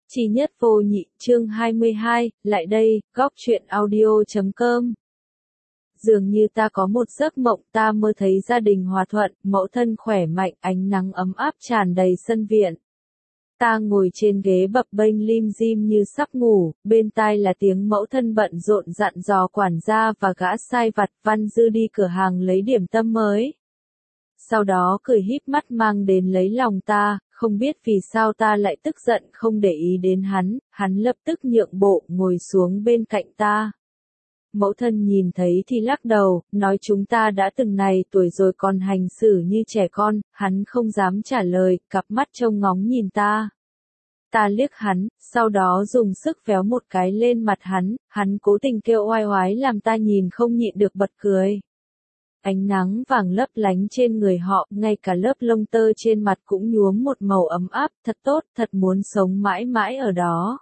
Chi nhất vô nhị, chương 22, lại đây, góc truyện audio.com. Dường như ta có một giấc mộng, ta mơ thấy gia đình hòa thuận, mẫu thân khỏe mạnh, ánh nắng ấm áp tràn đầy sân viện. Ta ngồi trên ghế bập bênh lim dim như sắp ngủ, bên tai là tiếng mẫu thân bận rộn dặn dò quản gia và gã sai vặt. Văn Dư đi cửa hàng lấy điểm tâm mới. Sau đó cười híp mắt mang đến lấy lòng ta, không biết vì sao ta lại tức giận không để ý đến hắn lập tức nhượng bộ ngồi xuống bên cạnh ta. Mẫu thân nhìn thấy thì lắc đầu, nói chúng ta đã từng này tuổi rồi còn hành xử như trẻ con. Hắn không dám trả lời, cặp mắt trông ngóng nhìn ta. Ta liếc hắn, sau đó dùng sức véo một cái lên mặt hắn cố tình kêu oai oái làm ta nhìn không nhịn được bật cười. Ánh nắng vàng lấp lánh trên người họ, ngay cả lớp lông tơ trên mặt cũng nhuốm một màu ấm áp, thật tốt, thật muốn sống mãi mãi ở đó.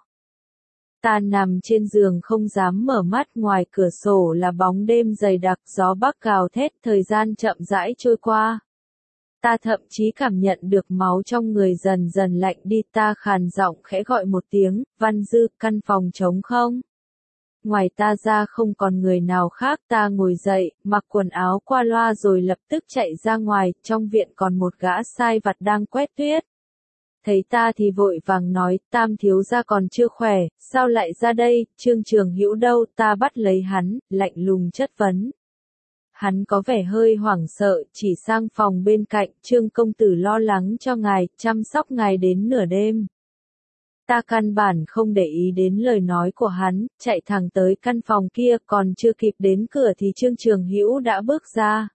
Ta nằm trên giường không dám mở mắt, ngoài cửa sổ là bóng đêm dày đặc, gió bắc gào thét, thời gian chậm rãi trôi qua. Ta thậm chí cảm nhận được máu trong người dần dần lạnh đi, ta khàn giọng khẽ gọi một tiếng, Văn Dư, căn phòng trống không? Ngoài ta ra không còn người nào khác. Ta ngồi dậy, mặc quần áo qua loa rồi lập tức chạy ra ngoài, trong viện còn một gã sai vặt đang quét tuyết. Thấy ta thì vội vàng nói, Tam thiếu gia còn chưa khỏe, sao lại ra đây, Trương Trường Hữu đâu? Ta bắt lấy hắn, lạnh lùng chất vấn. Hắn có vẻ hơi hoảng sợ, chỉ sang phòng bên cạnh, Trương công tử lo lắng cho ngài, chăm sóc ngài đến nửa đêm. Ta căn bản không để ý đến lời nói của hắn, chạy thẳng tới căn phòng kia, còn chưa kịp đến cửa thì Trương Trường Hữu đã bước ra.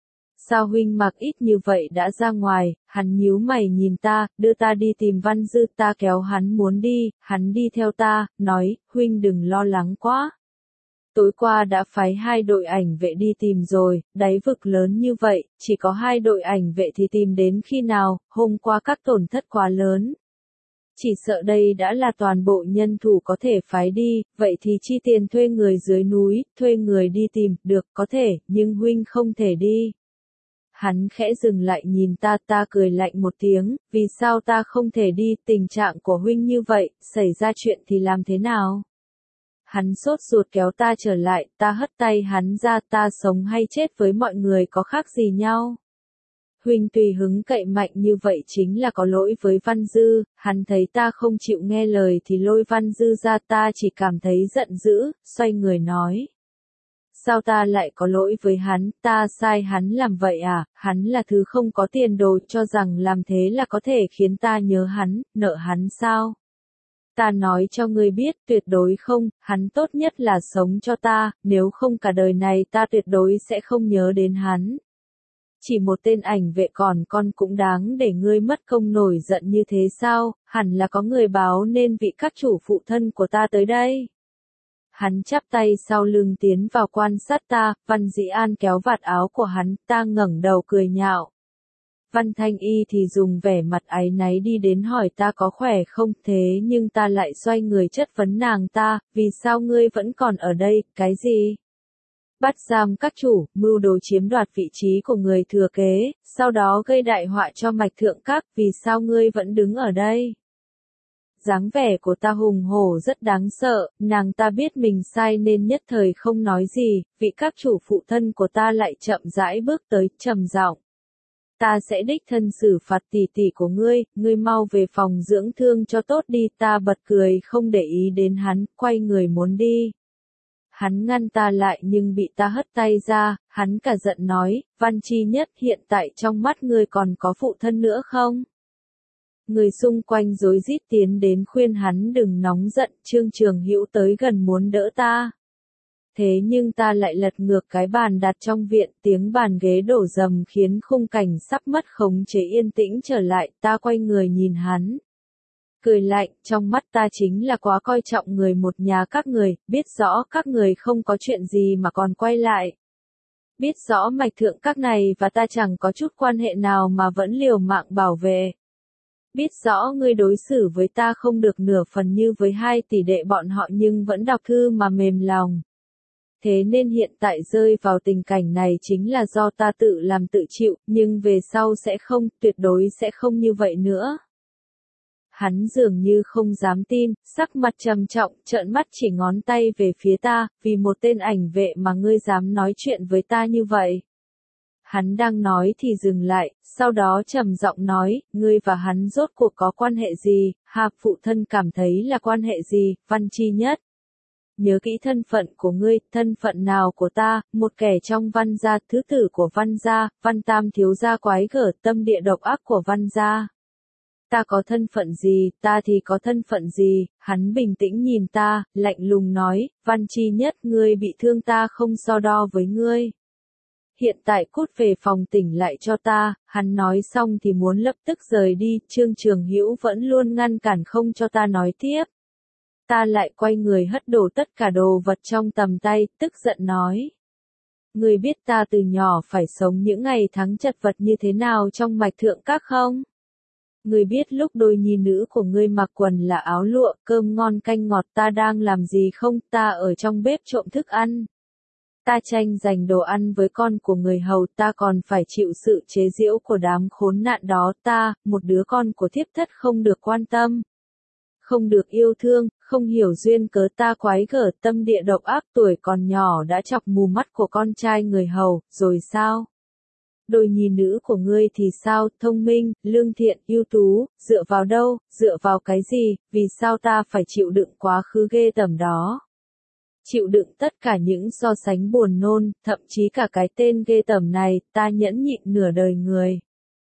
Sao huynh mặc ít như vậy đã ra ngoài? Hắn nhíu mày nhìn ta, đưa ta đi tìm Văn Dư. Ta kéo hắn muốn đi, hắn đi theo ta, nói, huynh đừng lo lắng quá. Tối qua đã phái 2 đội ảnh vệ đi tìm rồi, đáy vực lớn như vậy, chỉ có 2 đội ảnh vệ thì tìm đến khi nào? Hôm qua các tổn thất quá lớn. Chỉ sợ đây đã là toàn bộ nhân thủ có thể phái đi, vậy thì chi tiền thuê người dưới núi, thuê người đi tìm, được, có thể, nhưng huynh không thể đi. Hắn khẽ dừng lại nhìn ta, ta cười lạnh một tiếng, vì sao ta không thể đi, tình trạng của huynh như vậy, xảy ra chuyện thì làm thế nào? Hắn sốt ruột kéo ta trở lại, ta hất tay hắn ra, ta sống hay chết với mọi người có khác gì nhau? Huynh tùy hứng cậy mạnh như vậy chính là có lỗi với Văn Dư. Hắn thấy ta không chịu nghe lời thì lôi Văn Dư ra, ta chỉ cảm thấy giận dữ, xoay người nói. Sao ta lại có lỗi với hắn, ta sai hắn làm vậy à? Hắn là thứ không có tiền đồ, cho rằng làm thế là có thể khiến ta nhớ hắn, nợ hắn sao? Ta nói cho ngươi biết, tuyệt đối không, hắn tốt nhất là sống cho ta, nếu không cả đời này ta tuyệt đối sẽ không nhớ đến hắn. Chỉ một tên ảnh vệ còn con cũng đáng để ngươi mất công nổi giận như thế sao? Hẳn là có người báo nên vị các chủ phụ thân của ta tới đây. Hắn chắp tay sau lưng tiến vào quan sát ta. Văn Dĩ An kéo vạt áo của hắn, ta ngẩng đầu cười nhạo. Văn Thanh Y thì dùng vẻ mặt áy náy đi đến hỏi ta có khỏe không, thế nhưng ta lại xoay người chất vấn nàng ta, vì sao ngươi vẫn còn ở đây, cái gì? Bắt giam các chủ, mưu đồ chiếm đoạt vị trí của người thừa kế, sau đó gây đại họa cho Mạch Thượng Các, vì sao ngươi vẫn đứng ở đây? Dáng vẻ của ta hùng hổ rất đáng sợ, nàng ta biết mình sai nên nhất thời không nói gì, vị các chủ phụ thân của ta lại chậm rãi bước tới, trầm giọng. Ta sẽ đích thân xử phạt tỷ tỷ của ngươi mau về phòng dưỡng thương cho tốt đi. Ta bật cười không để ý đến hắn, quay người muốn đi. Hắn ngăn ta lại nhưng bị ta hất tay ra, hắn cả giận nói, Văn Chi Nhất, hiện tại trong mắt ngươi còn có phụ thân nữa không? Người xung quanh rối rít tiến đến khuyên hắn đừng nóng giận. Trương Trường Hữu tới gần muốn đỡ ta. Thế nhưng ta lại lật ngược cái bàn đặt trong viện, tiếng bàn ghế đổ rầm khiến khung cảnh sắp mất khống chế yên tĩnh trở lại. Ta quay người nhìn hắn. Cười lạnh, trong mắt ta chính là quá coi trọng người một nhà các người, biết rõ các người không có chuyện gì mà còn quay lại. Biết rõ Mạch Thượng Các này và ta chẳng có chút quan hệ nào mà vẫn liều mạng bảo vệ. Biết rõ ngươi đối xử với ta không được nửa phần như với 2 tỷ đệ bọn họ nhưng vẫn đọc thư mà mềm lòng. Thế nên hiện tại rơi vào tình cảnh này chính là do ta tự làm tự chịu, nhưng về sau sẽ không, tuyệt đối sẽ không như vậy nữa. hắn dường như không dám tin, sắc mặt trầm trọng, trợn mắt chỉ ngón tay về phía ta, vì một tên ảnh vệ mà ngươi dám nói chuyện với ta như vậy. Hắn đang nói thì dừng lại, sau đó trầm giọng nói, ngươi và hắn rốt cuộc có quan hệ gì, phụ thân cảm thấy là quan hệ gì, Văn Chi Nhất. Nhớ kỹ thân phận của ngươi, thân phận nào của ta, một kẻ trong Văn gia, thứ tử của Văn gia, Văn Tam thiếu gia quái gở, tâm địa độc ác của Văn gia. Ta có thân phận gì, ta thì có thân phận gì, hắn bình tĩnh nhìn ta, lạnh lùng nói, Văn Chi Nhất, ngươi bị thương ta không so đo với ngươi. Hiện tại cút về phòng tỉnh lại cho ta, hắn nói xong thì muốn lập tức rời đi, Trương Trường Hữu vẫn luôn ngăn cản không cho ta nói tiếp. Ta lại quay người hất đổ tất cả đồ vật trong tầm tay, tức giận nói. Ngươi biết ta từ nhỏ phải sống những ngày tháng chật vật như thế nào trong mạch thượng các không? Ngươi biết lúc đôi nhi nữ của ngươi mặc quần là áo lụa, cơm ngon canh ngọt ta đang làm gì không? Ta ở trong bếp trộm thức ăn. Ta tranh giành đồ ăn với con của người hầu, ta còn phải chịu sự chế giễu của đám khốn nạn đó, ta, một đứa con của thiếp thất không được quan tâm, không được yêu thương, không hiểu duyên cớ, ta quái gở, tâm địa độc ác, tuổi còn nhỏ đã chọc mù mắt của con trai người hầu, rồi sao? Đôi nhi nữ của ngươi thì sao, thông minh, lương thiện, ưu tú, dựa vào đâu, dựa vào cái gì, vì sao ta phải chịu đựng quá khứ ghê tởm đó? Chịu đựng tất cả những so sánh buồn nôn, thậm chí cả cái tên ghê tởm này, ta nhẫn nhịn nửa đời người.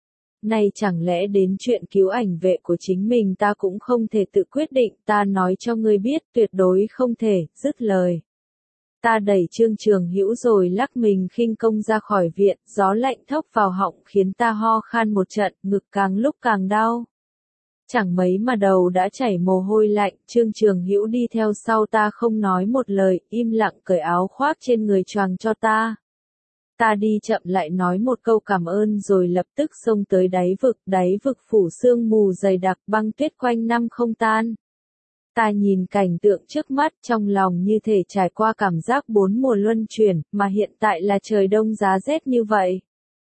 Này chẳng lẽ đến chuyện cứu ảnh vệ của chính mình ta cũng không thể tự quyết định, ta nói cho ngươi biết, tuyệt đối không thể, dứt lời. Ta đẩy Trương Trường Hữu rồi lắc mình khinh công ra khỏi viện, gió lạnh thốc vào họng khiến ta ho khan một trận, ngực càng lúc càng đau. Chẳng mấy mà đầu đã chảy mồ hôi lạnh, Trương Trường Hữu đi theo sau ta không nói một lời, im lặng cởi áo khoác trên người choàng cho ta. Ta đi chậm lại nói một câu cảm ơn rồi lập tức xông tới đáy vực phủ sương mù dày đặc, băng tuyết quanh năm không tan. Ta nhìn cảnh tượng trước mắt trong lòng như thể trải qua cảm giác bốn mùa luân chuyển, mà hiện tại là trời đông giá rét như vậy.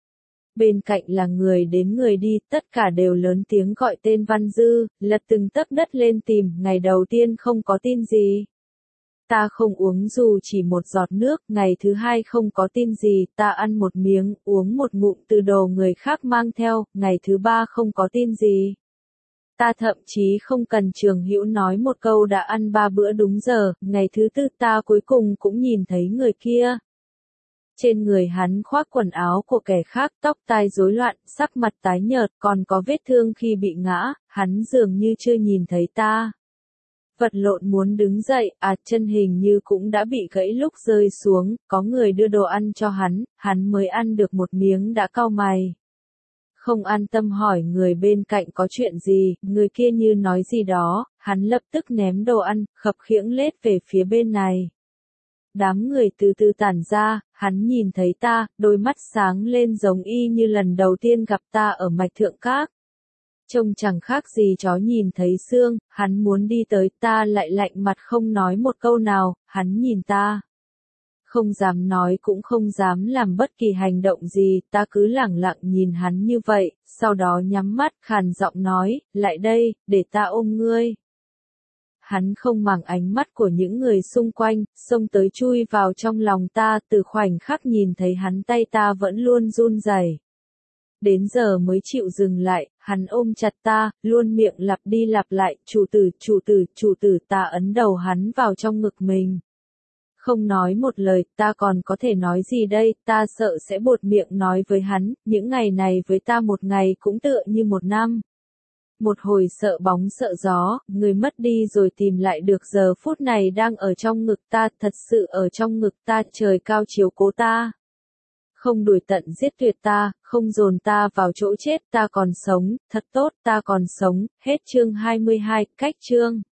Bên cạnh là người đến người đi, tất cả đều lớn tiếng gọi tên Văn Dư, lật từng tấc đất lên tìm, ngày đầu tiên không có tin gì. Ta không uống dù chỉ một giọt nước, ngày thứ hai không có tin gì, ta ăn một miếng, uống một ngụm từ đồ người khác mang theo, ngày thứ ba không có tin gì. Ta thậm chí không cần Trường Hữu nói một câu đã ăn 3 bữa đúng giờ, ngày thứ tư ta cuối cùng cũng nhìn thấy người kia. Trên người hắn khoác quần áo của kẻ khác, tóc tai rối loạn, sắc mặt tái nhợt, còn có vết thương khi bị ngã, hắn dường như chưa nhìn thấy ta. Vật lộn muốn đứng dậy, chân hình như cũng đã bị gãy lúc rơi xuống, có người đưa đồ ăn cho hắn mới ăn được một miếng đã cau mày. Không an tâm hỏi người bên cạnh có chuyện gì, người kia như nói gì đó, hắn lập tức ném đồ ăn, khập khiễng lết về phía bên này. Đám người từ từ tản ra, hắn nhìn thấy ta, đôi mắt sáng lên giống y như lần đầu tiên gặp ta ở mạch thượng các. Trông chẳng khác gì chó nhìn thấy xương, hắn muốn đi tới ta lại lạnh mặt không nói một câu nào, hắn nhìn ta. Không dám nói cũng không dám làm bất kỳ hành động gì, ta cứ lẳng lặng nhìn hắn như vậy, sau đó nhắm mắt khàn giọng nói, lại đây, để ta ôm ngươi. Hắn không màng ánh mắt của những người xung quanh, xông tới chui vào trong lòng ta, từ khoảnh khắc nhìn thấy hắn tay ta vẫn luôn run rẩy. Đến giờ mới chịu dừng lại, hắn ôm chặt ta, luôn miệng lặp đi lặp lại, chủ tử, ta ấn đầu hắn vào trong ngực mình. Không nói một lời, ta còn có thể nói gì đây, ta sợ sẽ buột miệng nói với hắn, những ngày này với ta một ngày cũng tựa như một năm. Một hồi sợ bóng sợ gió, người mất đi rồi tìm lại được giờ phút này đang ở trong ngực ta, thật sự ở trong ngực ta, trời cao chiếu cố ta. Không đuổi tận giết tuyệt ta, không dồn ta vào chỗ chết, ta còn sống, thật tốt, ta còn sống, hết chương 22, cách chương.